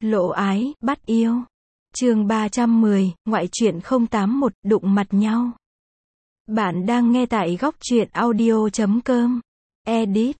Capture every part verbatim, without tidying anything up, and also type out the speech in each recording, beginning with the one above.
Lộ ái, bắt yêu. Chương ba trăm mười, ngoại truyện không tám mốt, đụng mặt nhau. Bạn đang nghe tại góc truyện audio chấm com. Edit,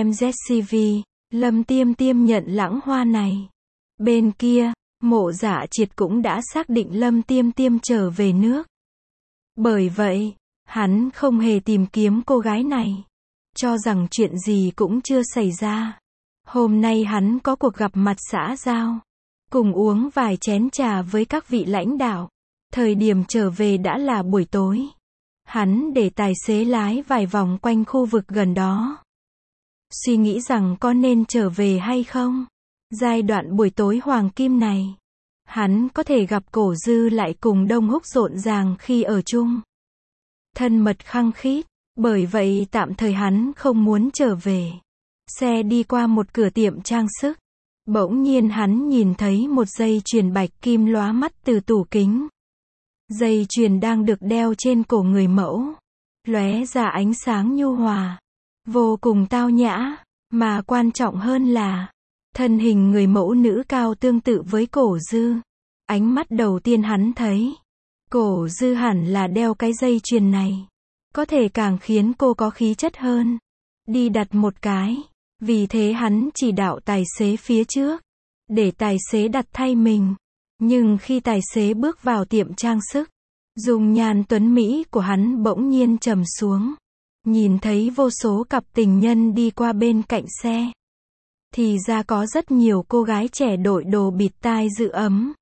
Ramzes Lâm Tiêm Tiêm nhận lãng hoa này. Bên kia, Mộ Dạ Triệt cũng đã xác định Lâm Tiêm Tiêm trở về nước. Bởi vậy, hắn không hề tìm kiếm cô gái này. Cho rằng chuyện gì cũng chưa xảy ra. Hôm nay hắn có cuộc gặp mặt xã giao. Cùng uống vài chén trà với các vị lãnh đạo. Thời điểm trở về đã là buổi tối. Hắn để tài xế lái vài vòng quanh khu vực gần đó. Suy nghĩ rằng có nên trở về hay không. Giai đoạn buổi tối hoàng kim này, hắn có thể gặp Cổ Dư lại cùng Đông Húc rộn ràng khi ở chung. Thân mật khăng khít, bởi vậy tạm thời hắn không muốn trở về. Xe đi qua một cửa tiệm trang sức. Bỗng nhiên hắn nhìn thấy một dây chuyền bạch kim lóa mắt từ tủ kính. Dây chuyền đang được đeo trên cổ người mẫu. Lóe ra ánh sáng nhu hòa. Vô cùng tao nhã. Mà quan trọng hơn là, thân hình người mẫu nữ cao tương tự với Cổ Dư. Ánh mắt đầu tiên hắn thấy, Cổ Dư hẳn là đeo cái dây chuyền này. Có thể càng khiến cô có khí chất hơn. Đi đặt một cái. Vì thế hắn chỉ đạo tài xế phía trước, để tài xế đặt thay mình. Nhưng khi tài xế bước vào tiệm trang sức, dung nhan tuấn mỹ của hắn bỗng nhiên trầm xuống. Nhìn thấy vô số cặp tình nhân đi qua bên cạnh xe. Thì ra có rất nhiều cô gái trẻ đội đồ bịt tai giữ ấm.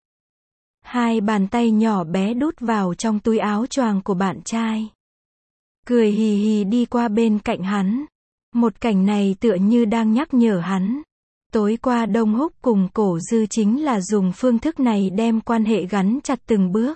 Hai bàn tay nhỏ bé đút vào trong túi áo choàng của bạn trai. Cười hì hì đi qua bên cạnh hắn. Một cảnh này tựa như đang nhắc nhở hắn. Tối qua Đông Húc cùng Cổ Dư chính là dùng phương thức này đem quan hệ gắn chặt từng bước.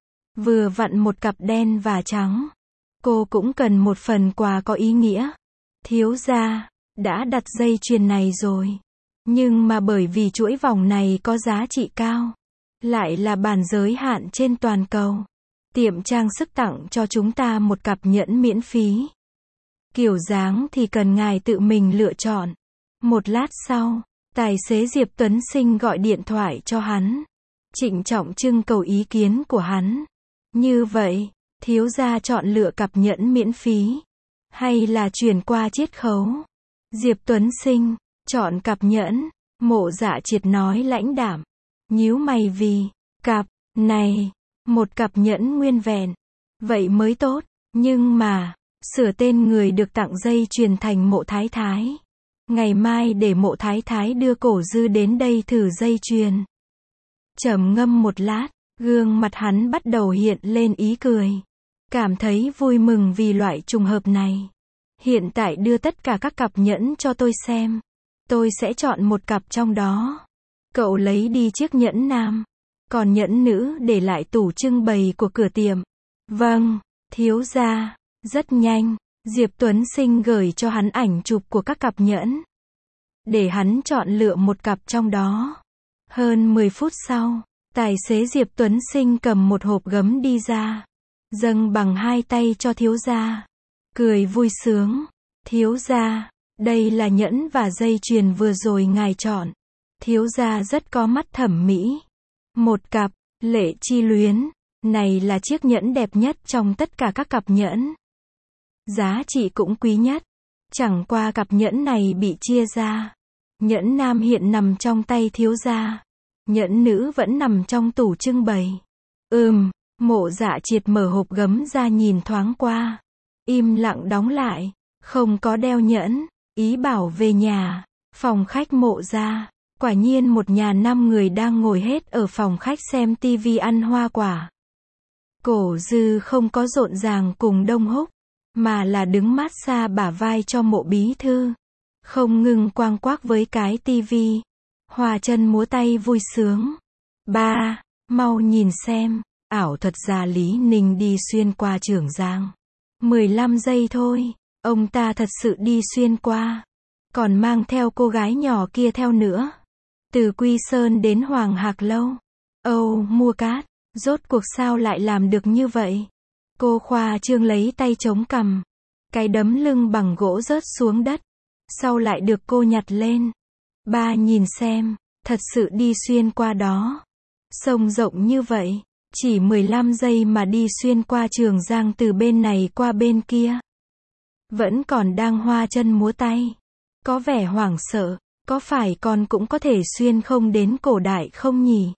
Vừa vặn một cặp đen và trắng. Cô cũng cần một phần quà có ý nghĩa. Thiếu gia, đã đặt dây chuyền này rồi. Nhưng mà bởi vì chuỗi vòng này có giá trị cao. Lại là bản giới hạn trên toàn cầu. Tiệm trang sức tặng cho chúng ta một cặp nhẫn miễn phí. Kiểu dáng thì cần ngài tự mình lựa chọn. Một lát sau, tài xế Diệp Tuấn Sinh gọi điện thoại cho hắn. Trịnh trọng trưng cầu ý kiến của hắn. Như vậy, thiếu gia chọn lựa cặp nhẫn miễn phí. Hay là chuyển qua chiết khấu? Diệp Tuấn Sinh, chọn cặp nhẫn. Mộ Dạ Triệt nói lãnh đạm. Nhíu mày vì, cặp, này, một cặp nhẫn nguyên vẹn. Vậy mới tốt, nhưng mà, sửa tên người được tặng dây chuyền thành Mộ Thái Thái. Ngày mai để Mộ Thái Thái đưa Cổ Dư đến đây thử dây chuyền. Trầm ngâm một lát, gương mặt hắn bắt đầu hiện lên ý cười. Cảm thấy vui mừng vì loại trùng hợp này. Hiện tại đưa tất cả các cặp nhẫn cho tôi xem. Tôi sẽ chọn một cặp trong đó. Cậu lấy đi chiếc nhẫn nam. Còn nhẫn nữ để lại tủ trưng bày của cửa tiệm. Vâng, thiếu gia. Rất nhanh, Diệp Tuấn Sinh gửi cho hắn ảnh chụp của các cặp nhẫn. Để hắn chọn lựa một cặp trong đó. Hơn mười phút sau, tài xế Diệp Tuấn Sinh cầm một hộp gấm đi ra. Dâng bằng hai tay cho thiếu gia. Cười vui sướng. Thiếu gia, đây là nhẫn và dây chuyền vừa rồi ngài chọn. Thiếu gia rất có mắt thẩm mỹ. Một cặp, Lệ Chi Luyến. Này là chiếc nhẫn đẹp nhất trong tất cả các cặp nhẫn. Giá trị cũng quý nhất. Chẳng qua cặp nhẫn này bị chia ra. Nhẫn nam hiện nằm trong tay thiếu gia. Nhẫn nữ vẫn nằm trong tủ trưng bày. Ừm, Mộ Dạ Triệt mở hộp gấm ra nhìn thoáng qua. Im lặng đóng lại. Không có đeo nhẫn. Ý bảo về nhà. Phòng khách Mộ gia. Quả nhiên một nhà năm người đang ngồi hết ở phòng khách xem tivi ăn hoa quả. Cổ Dư không có rộn ràng cùng Đông Húc. Mà là đứng mát xa bả vai cho Mộ bí thư. Không ngừng quang quác với cái tivi. Hòa chân múa tay vui sướng. Ba, mau nhìn xem. Ảo thuật gia Lý Ninh đi xuyên qua Trường Giang. mười lăm giây thôi. Ông ta thật sự đi xuyên qua. Còn mang theo cô gái nhỏ kia theo nữa. Từ Quy Sơn đến Hoàng Hạc Lâu. Âu, mua cát. Rốt cuộc sao lại làm được như vậy? Cô khoa trương lấy tay chống cằm. Cái đấm lưng bằng gỗ rớt xuống đất. Sau lại được cô nhặt lên. Ba nhìn xem. Thật sự đi xuyên qua đó. Sông rộng như vậy, chỉ mười lăm giây mà đi xuyên qua Trường Giang từ bên này qua bên kia. Vẫn còn đang hoa chân múa tay. Có vẻ hoảng sợ, có phải con cũng có thể xuyên không đến cổ đại không nhỉ?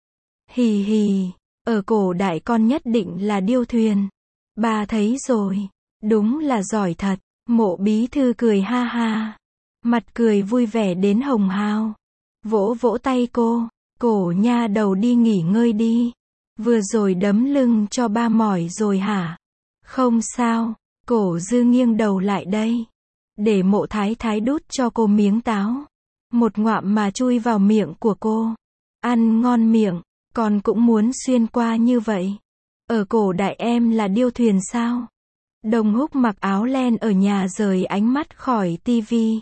Hì hì, ở cổ đại con nhất định là điêu thuyền. Ba thấy rồi, đúng là giỏi thật. Mộ Bí Thư cười ha ha. Mặt cười vui vẻ đến hồng hào. Vỗ vỗ tay cô, cổ nha đầu đi nghỉ ngơi đi. Vừa rồi đấm lưng cho ba mỏi rồi hả? Không sao, Cổ Dư nghiêng đầu lại đây. Để Mộ Thái Thái đút cho cô miếng táo. Một ngoạm mà chui vào miệng của cô. Ăn ngon miệng, con cũng muốn xuyên qua như vậy. Ở cổ đại em là điêu thuyền sao? Đồng Húc mặc áo len ở nhà rời ánh mắt khỏi tivi.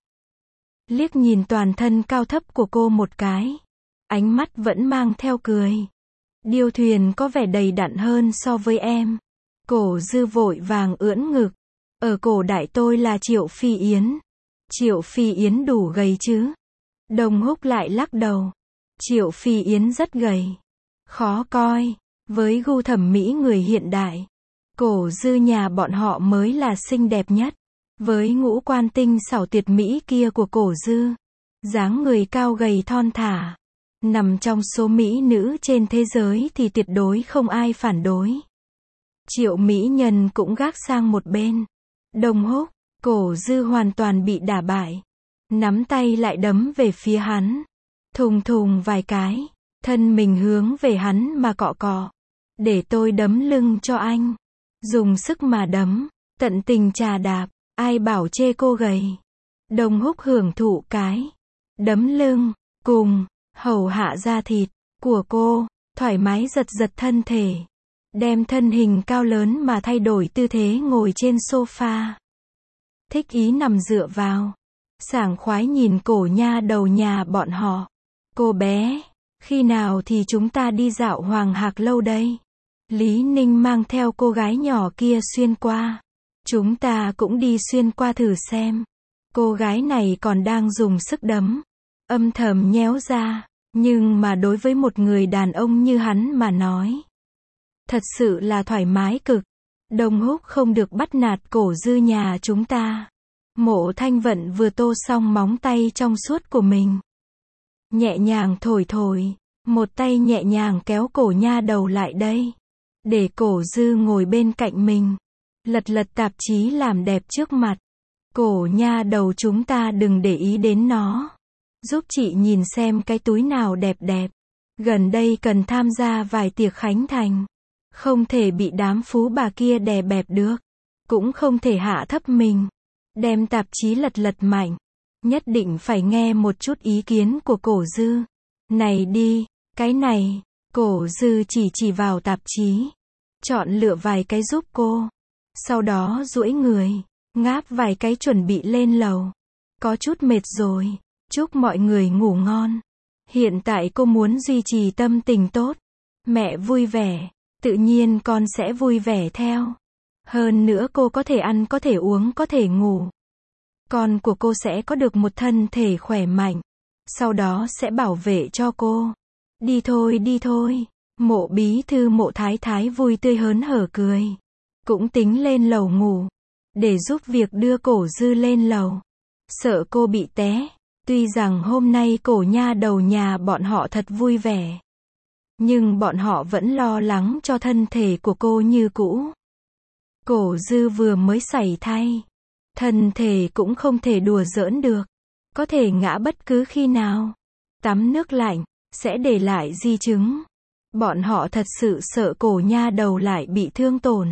Liếc nhìn toàn thân cao thấp của cô một cái. Ánh mắt vẫn mang theo cười. Điêu thuyền có vẻ đầy đặn hơn so với em. Cổ Dư vội vàng ưỡn ngực. Ở cổ đại tôi là Triệu Phi Yến. Triệu Phi Yến đủ gầy chứ? Đồng Húc lại lắc đầu. Triệu Phi Yến rất gầy. Khó coi. Với gu thẩm mỹ người hiện đại, Cổ Dư nhà bọn họ mới là xinh đẹp nhất. Với ngũ quan tinh xảo tuyệt mỹ kia của Cổ Dư, dáng người cao gầy thon thả, nằm trong số mỹ nữ trên thế giới thì tuyệt đối không ai phản đối. Triệu mỹ nhân cũng gác sang một bên. Đồng Húc, Cổ Dư hoàn toàn bị đả bại. Nắm tay lại đấm về phía hắn. Thùng thùng vài cái, thân mình hướng về hắn mà cọ cọ. Để tôi đấm lưng cho anh. Dùng sức mà đấm, tận tình trà đạp, ai bảo chê cô gầy. Đồng Húc hưởng thụ cái đấm lưng, cùng hầu hạ da thịt của cô, thoải mái giật giật thân thể. Đem thân hình cao lớn mà thay đổi tư thế ngồi trên sofa. Thích ý nằm dựa vào. Sảng khoái nhìn cổ nha đầu nhà bọn họ. Cô bé, khi nào thì chúng ta đi dạo Hoàng Hạc Lâu đây? Lý Ninh mang theo cô gái nhỏ kia xuyên qua. Chúng ta cũng đi xuyên qua thử xem. Cô gái này còn đang dùng sức đấm. Âm thầm nhéo ra. Nhưng mà đối với một người đàn ông như hắn mà nói, thật sự là thoải mái cực. Đồng Húc không được bắt nạt Cổ Dư nhà chúng ta. Mộ Thanh Vận vừa tô xong móng tay trong suốt của mình. Nhẹ nhàng thổi thổi. Một tay nhẹ nhàng kéo cổ nha đầu lại đây. Để Cổ Dư ngồi bên cạnh mình. Lật lật tạp chí làm đẹp trước mặt. Cổ nha đầu chúng ta đừng để ý đến nó. Giúp chị nhìn xem cái túi nào đẹp đẹp. Gần đây cần tham gia vài tiệc khánh thành. Không thể bị đám phú bà kia đè bẹp được. Cũng không thể hạ thấp mình. Đem tạp chí lật lật mạnh. Nhất định phải nghe một chút ý kiến của Cổ Dư. Này đi, cái này. Cổ Dư chỉ chỉ vào tạp chí. Chọn lựa vài cái giúp cô. Sau đó duỗi người. Ngáp vài cái chuẩn bị lên lầu. Có chút mệt rồi. Chúc mọi người ngủ ngon. Hiện tại cô muốn duy trì tâm tình tốt. Mẹ vui vẻ. Tự nhiên con sẽ vui vẻ theo. Hơn nữa cô có thể ăn, có thể uống, có thể ngủ. Con của cô sẽ có được một thân thể khỏe mạnh. Sau đó sẽ bảo vệ cho cô. Đi thôi đi thôi. Mộ Bí Thư Mộ Thái Thái vui tươi hớn hở cười. Cũng tính lên lầu ngủ. Để giúp việc đưa Cổ Dư lên lầu. Sợ cô bị té. Tuy rằng hôm nay cổ nha đầu nhà bọn họ thật vui vẻ. Nhưng bọn họ vẫn lo lắng cho thân thể của cô như cũ. Cổ Dư vừa mới sảy thai. Thân thể cũng không thể đùa giỡn được. Có thể ngã bất cứ khi nào. Tắm nước lạnh, sẽ để lại di chứng. Bọn họ thật sự sợ cổ nha đầu lại bị thương tổn.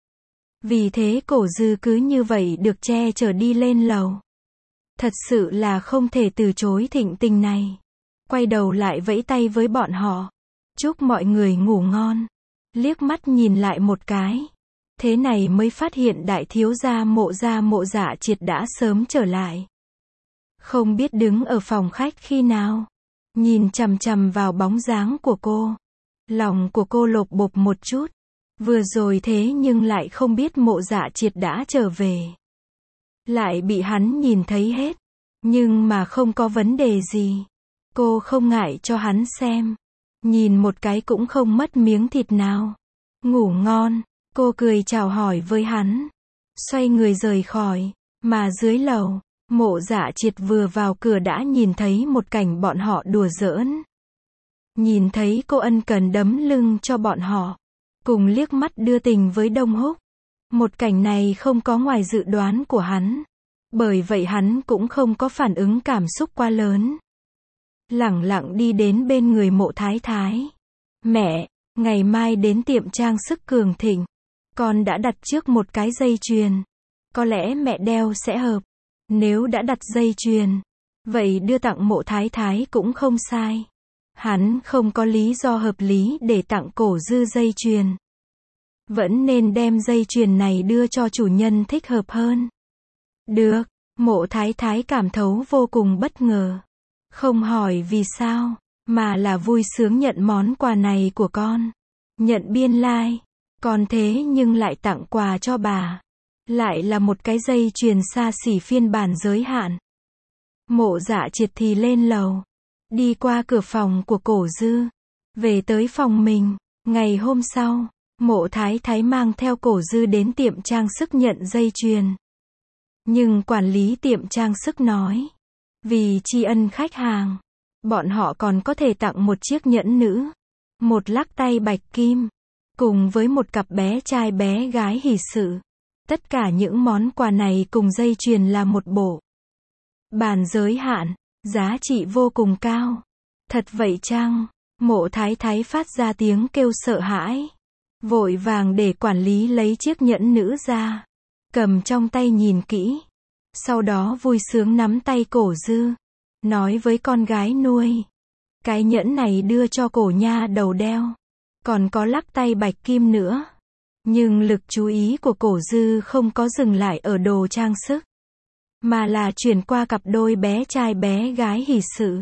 Vì thế Cổ Dư cứ như vậy được che chở đi lên lầu. Thật sự là không thể từ chối thịnh tình này. Quay đầu lại vẫy tay với bọn họ. Chúc mọi người ngủ ngon. Liếc mắt nhìn lại một cái. Thế này mới phát hiện đại thiếu gia Mộ gia Mộ Dạ Triệt đã sớm trở lại. Không biết đứng ở phòng khách khi nào. Nhìn chằm chằm vào bóng dáng của cô. Lòng của cô lột bột một chút. Vừa rồi thế nhưng lại không biết Mộ Dạ Triệt đã trở về. Lại bị hắn nhìn thấy hết. Nhưng mà không có vấn đề gì. Cô không ngại cho hắn xem. Nhìn một cái cũng không mất miếng thịt nào. Ngủ ngon, cô cười chào hỏi với hắn. Xoay người rời khỏi. Mà dưới lầu, Mộ Dạ Triệt vừa vào cửa đã nhìn thấy một cảnh bọn họ đùa giỡn. Nhìn thấy cô ân cần đấm lưng cho bọn họ. Cùng liếc mắt đưa tình với Đông Húc. Một cảnh này không có ngoài dự đoán của hắn. Bởi vậy hắn cũng không có phản ứng cảm xúc quá lớn. Lẳng lặng đi đến bên người Mộ Thái Thái. Mẹ, ngày mai đến tiệm trang sức Cường Thịnh. Con đã đặt trước một cái dây chuyền. Có lẽ mẹ đeo sẽ hợp. Nếu đã đặt dây chuyền, vậy đưa tặng Mộ Thái Thái cũng không sai. Hắn không có lý do hợp lý để tặng Cổ Dư dây chuyền. Vẫn nên đem dây chuyền này đưa cho chủ nhân thích hợp hơn. Được, Mộ Thái Thái cảm thấu vô cùng bất ngờ. Không hỏi vì sao, mà là vui sướng nhận món quà này của con. Nhận biên lai, like. Còn thế nhưng lại tặng quà cho bà. Lại là một cái dây chuyền xa xỉ phiên bản giới hạn. Mộ Dạ Triệt thì lên lầu. Đi qua cửa phòng của Cổ Dư. Về tới phòng mình. Ngày hôm sau, Mộ Thái Thái mang theo Cổ Dư đến tiệm trang sức nhận dây chuyền. Nhưng quản lý tiệm trang sức nói. Vì tri ân khách hàng, bọn họ còn có thể tặng một chiếc nhẫn nữ. Một lắc tay bạch kim. Cùng với một cặp bé trai bé gái hỷ sự. Tất cả những món quà này cùng dây chuyền là một bộ. Bản giới hạn, giá trị vô cùng cao. Thật vậy chăng? Mộ Thái Thái phát ra tiếng kêu sợ hãi. Vội vàng để quản lý lấy chiếc nhẫn nữ ra. Cầm trong tay nhìn kỹ. Sau đó vui sướng nắm tay Cổ Dư. Nói với con gái nuôi. Cái nhẫn này đưa cho Cổ nha đầu đeo. Còn có lắc tay bạch kim nữa. Nhưng lực chú ý của Cổ Dư không có dừng lại ở đồ trang sức. Mà là chuyển qua cặp đôi bé trai bé gái hỷ sự.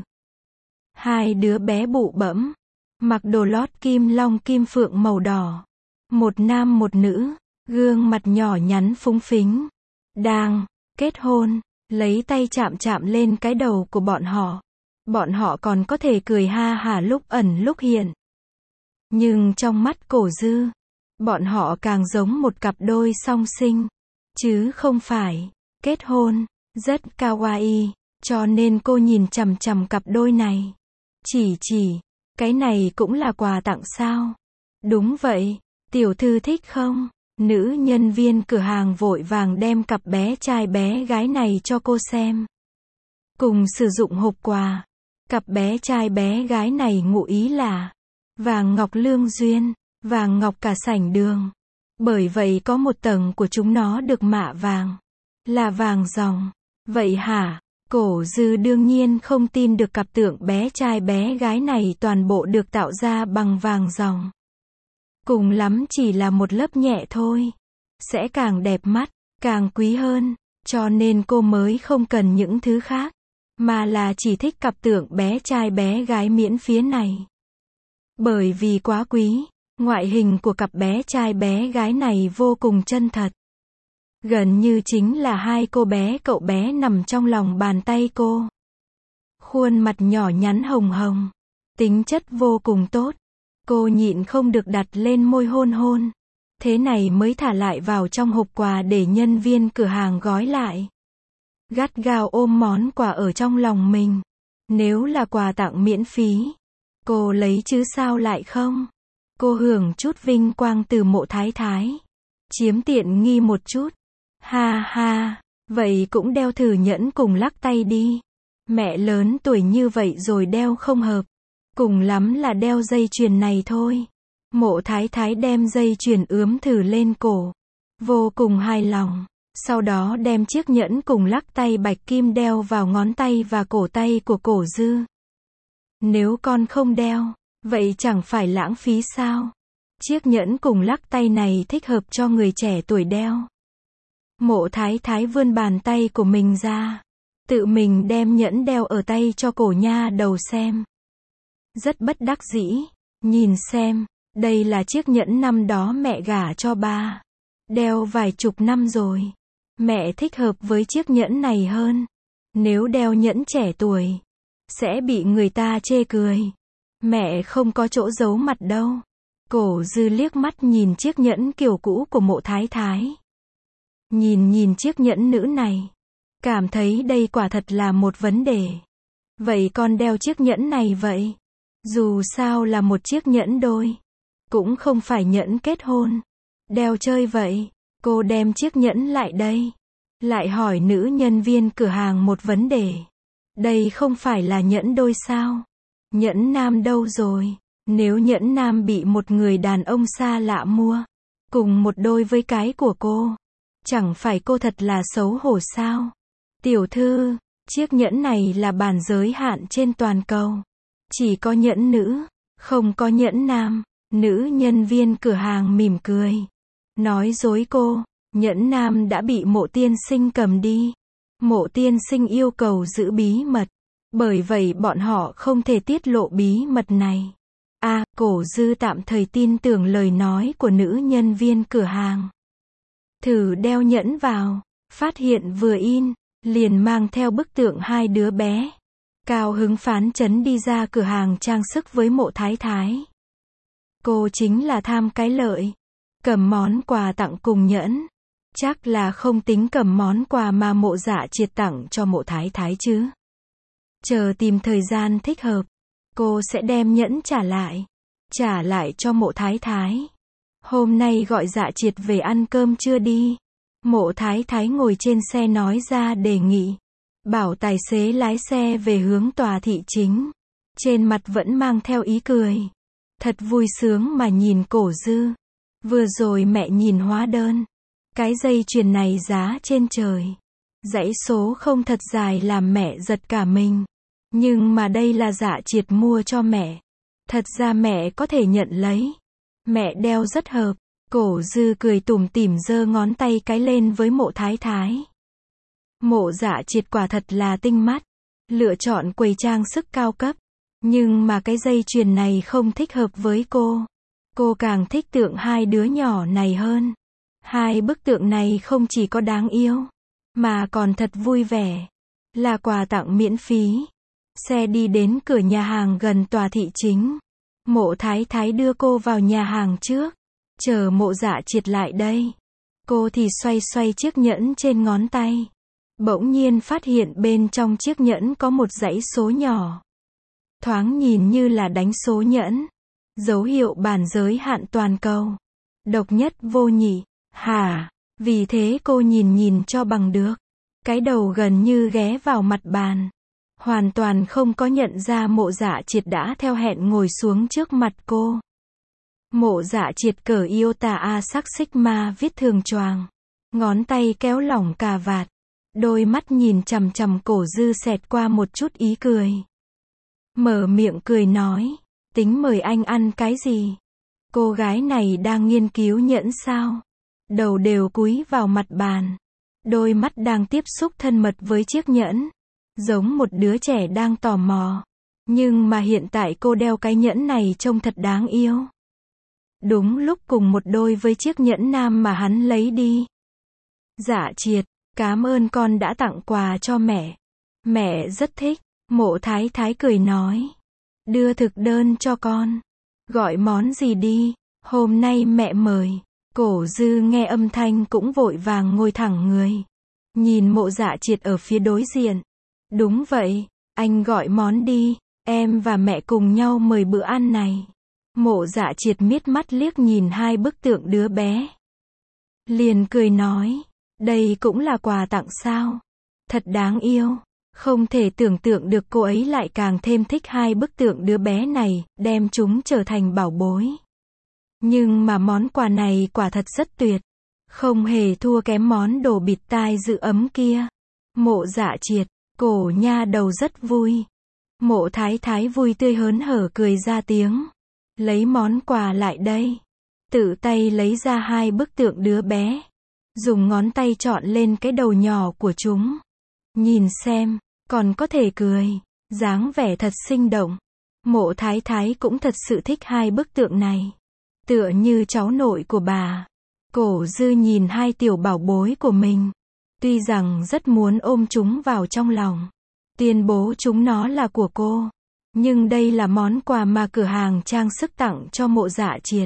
Hai đứa bé bụ bẫm. Mặc đồ lót kim long kim phượng màu đỏ. Một nam một nữ. Gương mặt nhỏ nhắn phúng phính. Đang kết hôn. Lấy tay chạm chạm lên cái đầu của bọn họ. Bọn họ còn có thể cười ha hả lúc ẩn lúc hiện. Nhưng trong mắt Cổ Dư, bọn họ càng giống một cặp đôi song sinh. Chứ không phải kết hôn. Rất kawaii. Cho nên cô nhìn chằm chằm cặp đôi này. Chỉ chỉ, cái này cũng là quà tặng sao? Đúng vậy, tiểu thư thích không? Nữ nhân viên cửa hàng vội vàng đem cặp bé trai bé gái này cho cô xem. Cùng sử dụng hộp quà. Cặp bé trai bé gái này ngụ ý là vàng ngọc lương duyên, vàng ngọc cả sảnh đường. Bởi vậy có một tầng của chúng nó được mạ vàng. Là vàng ròng. Vậy hả? Cổ Dư đương nhiên không tin được cặp tượng bé trai bé gái này toàn bộ được tạo ra bằng vàng ròng. Cùng lắm chỉ là một lớp nhẹ thôi. Sẽ càng đẹp mắt, càng quý hơn. Cho nên cô mới không cần những thứ khác. Mà là chỉ thích cặp tượng bé trai bé gái miễn phí này. Bởi vì quá quý. Ngoại hình của cặp bé trai bé gái này vô cùng chân thật. Gần như chính là hai cô bé cậu bé nằm trong lòng bàn tay cô. Khuôn mặt nhỏ nhắn hồng hồng. Tính chất vô cùng tốt. Cô nhịn không được đặt lên môi hôn hôn. Thế này mới thả lại vào trong hộp quà để nhân viên cửa hàng gói lại. Gắt gao ôm món quà ở trong lòng mình. Nếu là quà tặng miễn phí, cô lấy chứ sao lại không? Cô hưởng chút vinh quang từ Mộ Thái Thái. Chiếm tiện nghi một chút. Ha ha, vậy cũng đeo thử nhẫn cùng lắc tay đi. Mẹ lớn tuổi như vậy rồi đeo không hợp. Cùng lắm là đeo dây chuyền này thôi. Mộ Thái Thái đem dây chuyền ướm thử lên cổ. Vô cùng hài lòng. Sau đó đem chiếc nhẫn cùng lắc tay bạch kim đeo vào ngón tay và cổ tay của Cổ Dư. Nếu con không đeo, vậy chẳng phải lãng phí sao? Chiếc nhẫn cùng lắc tay này thích hợp cho người trẻ tuổi đeo. Mộ Thái Thái vươn bàn tay của mình ra. Tự mình đem nhẫn đeo ở tay cho Cổ nha đầu xem. Rất bất đắc dĩ. Nhìn xem, đây là chiếc nhẫn năm đó mẹ gả cho ba. Đeo vài chục năm rồi. Mẹ thích hợp với chiếc nhẫn này hơn. Nếu đeo nhẫn trẻ tuổi, sẽ bị người ta chê cười. Mẹ không có chỗ giấu mặt đâu. Cổ Dư liếc mắt nhìn chiếc nhẫn kiểu cũ của Mộ Thái Thái. Nhìn nhìn chiếc nhẫn nữ này, cảm thấy đây quả thật là một vấn đề. Vậy con đeo chiếc nhẫn này vậy? Dù sao là một chiếc nhẫn đôi, cũng không phải nhẫn kết hôn. Đeo chơi vậy. Cô đem chiếc nhẫn lại đây. Lại hỏi nữ nhân viên cửa hàng một vấn đề. Đây không phải là nhẫn đôi sao? Nhẫn nam đâu rồi? Nếu nhẫn nam bị một người đàn ông xa lạ mua, cùng một đôi với cái của cô, chẳng phải cô thật là xấu hổ sao? Tiểu thư, chiếc nhẫn này là bản giới hạn trên toàn cầu. Chỉ có nhẫn nữ, không có nhẫn nam. Nữ nhân viên cửa hàng mỉm cười. Nói dối cô, nhẫn nam đã bị Mộ tiên sinh cầm đi. Mộ tiên sinh yêu cầu giữ bí mật. Bởi vậy bọn họ không thể tiết lộ bí mật này. À, Cổ Dư tạm thời tin tưởng lời nói của nữ nhân viên cửa hàng. Thử đeo nhẫn vào, phát hiện vừa in, liền mang theo bức tượng hai đứa bé. Cao hứng phấn chấn đi ra cửa hàng trang sức với Mộ Thái Thái. Cô chính là tham cái lợi. Cầm món quà tặng cùng nhẫn. Chắc là không tính cầm món quà mà Mộ Dạ Triệt tặng cho Mộ Thái Thái chứ. Chờ tìm thời gian thích hợp, cô sẽ đem nhẫn trả lại. Trả lại cho Mộ Thái Thái. Hôm nay gọi Dạ Triệt về ăn cơm trưa đi. Mộ Thái Thái ngồi trên xe nói ra đề nghị. Bảo tài xế lái xe về hướng tòa thị chính. Trên mặt vẫn mang theo ý cười. Thật vui sướng mà nhìn Cổ Dư. Vừa rồi mẹ nhìn hóa đơn. Cái dây chuyền này giá trên trời. Dãy số không thật dài làm mẹ giật cả mình. Nhưng mà đây là Dạ Triệt mua cho mẹ. Thật ra mẹ có thể nhận lấy. Mẹ đeo rất hợp. Cổ Dư cười tủm tỉm giơ ngón tay cái lên với Mộ Thái Thái. Mộ Dạ Triệt quả thật là tinh mắt. Lựa chọn quầy trang sức cao cấp. Nhưng mà cái dây chuyền này không thích hợp với cô. Cô càng thích tượng hai đứa nhỏ này hơn. Hai bức tượng này không chỉ có đáng yêu, mà còn thật vui vẻ. Là quà tặng miễn phí. Xe đi đến cửa nhà hàng gần tòa thị chính. Mộ Thái Thái đưa cô vào nhà hàng trước. Chờ Mộ Dạ Triệt lại đây. Cô thì xoay xoay chiếc nhẫn trên ngón tay. Bỗng nhiên phát hiện bên trong chiếc nhẫn có một dãy số nhỏ. Thoáng nhìn như là đánh số nhẫn. Dấu hiệu bản giới hạn toàn cầu. Độc nhất vô nhị. Hả? Vì thế cô nhìn nhìn cho bằng được. Cái đầu gần như ghé vào mặt bàn. Hoàn toàn không có nhận ra Mộ Dạ Triệt đã theo hẹn ngồi xuống trước mặt cô. Mộ Dạ Triệt cởi iota A sắc sigma viết thường choàng. Ngón tay kéo lỏng cà vạt. Đôi mắt nhìn chằm chằm Cổ Dư xẹt qua một chút ý cười. Mở miệng cười nói. Tính mời anh ăn cái gì? Cô gái này đang nghiên cứu nhẫn sao? Đầu đều cúi vào mặt bàn. Đôi mắt đang tiếp xúc thân mật với chiếc nhẫn. Giống một đứa trẻ đang tò mò. Nhưng mà hiện tại cô đeo cái nhẫn này trông thật đáng yêu. Đúng lúc cùng một đôi với chiếc nhẫn nam mà hắn lấy đi. Dạ Triệt, cảm ơn con đã tặng quà cho mẹ. Mẹ rất thích. Mộ Thái Thái cười nói. Đưa thực đơn cho con. Gọi món gì đi? Hôm nay mẹ mời. Cổ Dư nghe âm thanh cũng vội vàng ngồi thẳng người. Nhìn Mộ Dạ Triệt ở phía đối diện. Đúng vậy, anh gọi món đi. Em và mẹ cùng nhau mời bữa ăn này. Mộ Dạ Triệt miết mắt liếc nhìn hai bức tượng đứa bé. Liền cười nói. Đây cũng là quà tặng sao? Thật đáng yêu. Không thể tưởng tượng được cô ấy lại càng thêm thích hai bức tượng đứa bé này, đem chúng trở thành bảo bối. Nhưng mà món quà này quả thật rất tuyệt. Không hề thua kém món đồ bịt tai giữ ấm kia. Mộ Dạ Triệt, cổ nha đầu rất vui. Mộ Thái Thái vui tươi hớn hở cười ra tiếng. Lấy món quà lại đây. Tự tay lấy ra hai bức tượng đứa bé. Dùng ngón tay chọn lên cái đầu nhỏ của chúng. Nhìn xem, còn có thể cười. Dáng vẻ thật sinh động. Mộ Thái Thái cũng thật sự thích hai bức tượng này. Tựa như cháu nội của bà. Cổ Dư nhìn hai tiểu bảo bối của mình. Tuy rằng rất muốn ôm chúng vào trong lòng. tuyên bố chúng nó là của cô. Nhưng đây là món quà mà cửa hàng trang sức tặng cho Mộ Dạ Triệt.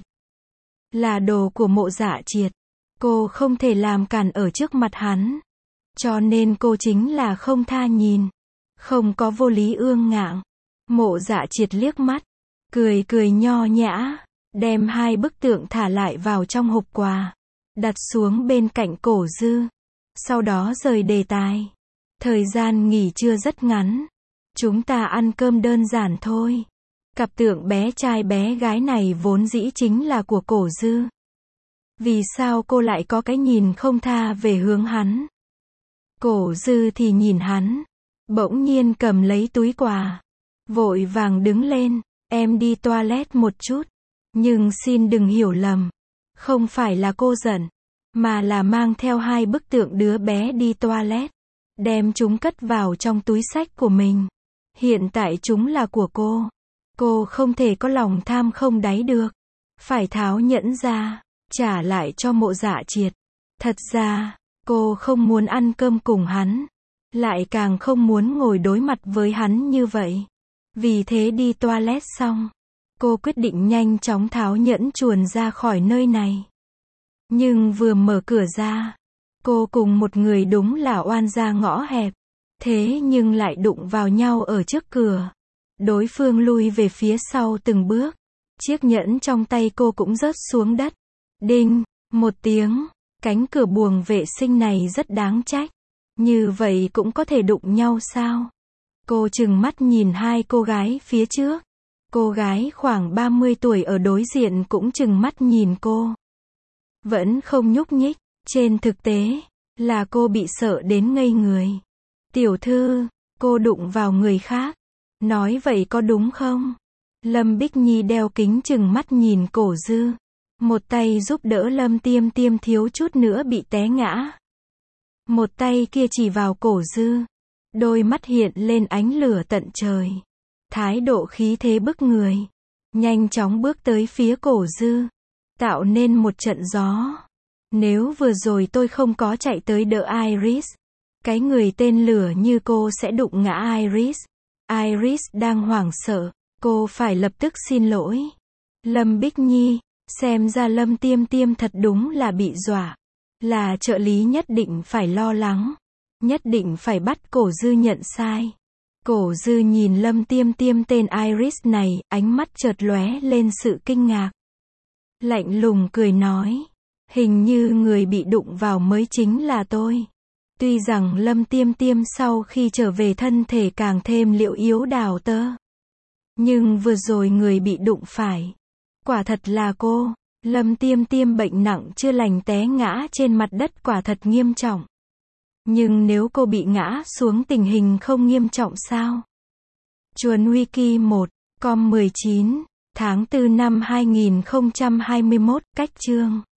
Là đồ của Mộ Dạ Triệt. Cô không thể làm cản ở trước mặt hắn. Cho nên cô chính là không tha nhìn. Không có vô lý ương ngạnh. Mộ Dạ Triệt liếc mắt. Cười cười nho nhã. Đem hai bức tượng thả lại vào trong hộp quà. Đặt xuống bên cạnh Cổ Dư. Sau đó rời đề tài. Thời gian nghỉ trưa rất ngắn. Chúng ta ăn cơm đơn giản thôi. Cặp tượng bé trai bé gái này vốn dĩ chính là của Cổ Dư. Vì sao cô lại có cái nhìn không tha về hướng hắn? Cổ Dư thì nhìn hắn. Bỗng nhiên cầm lấy túi quà. Vội vàng đứng lên. Em đi toilet một chút. Nhưng xin đừng hiểu lầm. Không phải là cô giận. Mà là mang theo hai bức tượng đứa bé đi toilet. Đem chúng cất vào trong túi xách của mình. Hiện tại chúng là của cô. Cô không thể có lòng tham không đáy được. Phải tháo nhẫn ra. Trả lại cho Mộ Dạ Triệt. Thật ra, cô không muốn ăn cơm cùng hắn. Lại càng không muốn ngồi đối mặt với hắn như vậy. Vì thế đi toilet xong. Cô quyết định nhanh chóng tháo nhẫn chuồn ra khỏi nơi này. Nhưng vừa mở cửa ra. Cô cùng một người đúng là oan ra ngõ hẹp. Thế nhưng lại đụng vào nhau ở trước cửa. Đối phương lui về phía sau từng bước. Chiếc nhẫn trong tay cô cũng rớt xuống đất. Đinh, một tiếng. Cánh cửa buồng vệ sinh này rất đáng trách. Như vậy cũng có thể đụng nhau sao? Cô trừng mắt nhìn hai cô gái phía trước. Cô gái khoảng ba mươi tuổi ở đối diện cũng trừng mắt nhìn cô. Vẫn không nhúc nhích. Trên thực tế, là cô bị sợ đến ngây người. Tiểu thư, cô đụng vào người khác. Nói vậy có đúng không? Lâm Bích Nhi đeo kính trừng mắt nhìn Cổ Dư. Một tay giúp đỡ Lâm Tiêm Tiêm thiếu chút nữa bị té ngã. Một tay kia chỉ vào Cổ Dư. Đôi mắt hiện lên ánh lửa tận trời. Thái độ khí thế bức người. Nhanh chóng bước tới phía Cổ Dư. Tạo nên một trận gió. Nếu vừa rồi tôi không có chạy tới đỡ Iris. Cái người tên lửa như cô sẽ đụng ngã Iris. Iris đang hoảng sợ. Cô phải lập tức xin lỗi. Lâm Bích Nhi. Xem ra Lâm Tiêm Tiêm thật đúng là bị dọa. Là trợ lý nhất định phải lo lắng. Nhất định phải bắt Cổ Dư nhận sai. Cổ Dư nhìn Lâm Tiêm Tiêm tên Iris này, ánh mắt chợt lóe lên sự kinh ngạc. Lạnh lùng cười nói. Hình như người bị đụng vào mới chính là tôi. Tuy rằng Lâm Tiêm Tiêm sau khi trở về thân thể càng thêm liệu yếu đào tơ. Nhưng vừa rồi người bị đụng phải. Quả thật là cô. Lâm Tiêm Tiêm bệnh nặng chưa lành té ngã trên mặt đất quả thật nghiêm trọng. Nhưng nếu cô bị ngã xuống tình hình không nghiêm trọng sao? Chuồn Wiki một, com mười chín, tháng tư năm hai nghìn không trăm hai mươi mốt, cách chương.